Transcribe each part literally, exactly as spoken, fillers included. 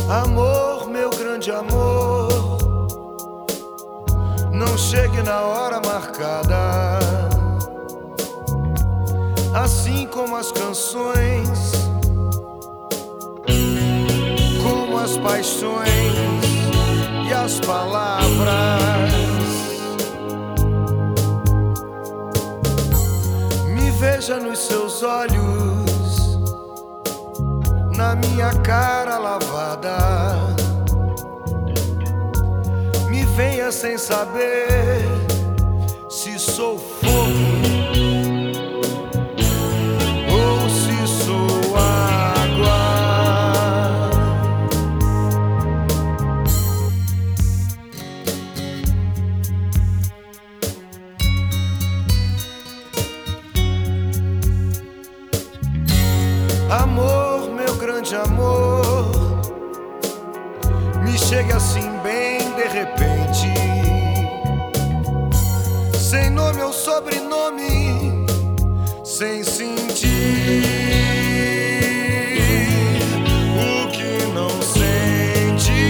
Amor, meu grande amor, não chegue na hora marcada. Assim como as canções, como as paixões e as palavras. Me veja nos seus olhos, na minha cara lavada. Me venha sem saber se sou fogo ou se sou água. Amor, meu grande amor, me chegue assim bem de repente, sem nome ou sobrenome, sem sentir o que não sente.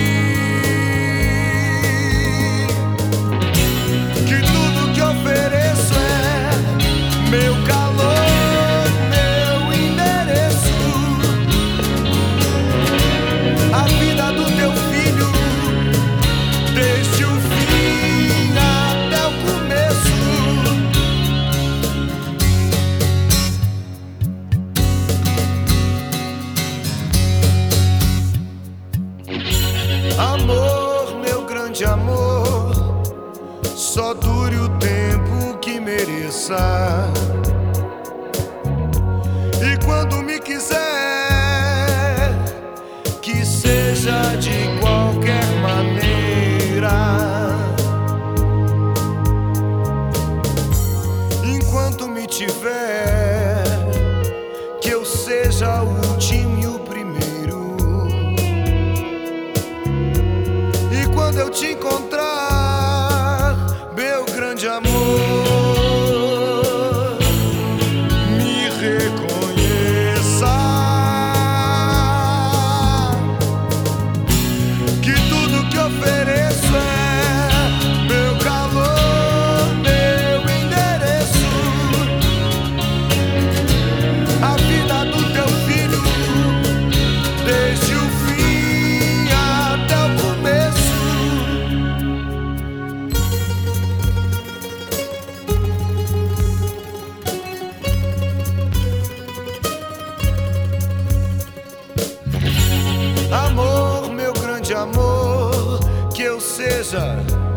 Que tudo que ofereço é meu calor, meu endereço, a vida do teu filho, desde o fim até o começo. Amor, meu grande amor, só dure o tempo que mereça. E quando me quiser, que seja de qualquer maneira. Enquanto me tiver, que eu seja o último e o primeiro. E quando eu te encontrar, meu grande amor, me reconheça. Que tudo que ofereço é meu calor, meu endereço, a vida do teu filho, desde o fim até o começo. Amor, meu grande amor, que eu seja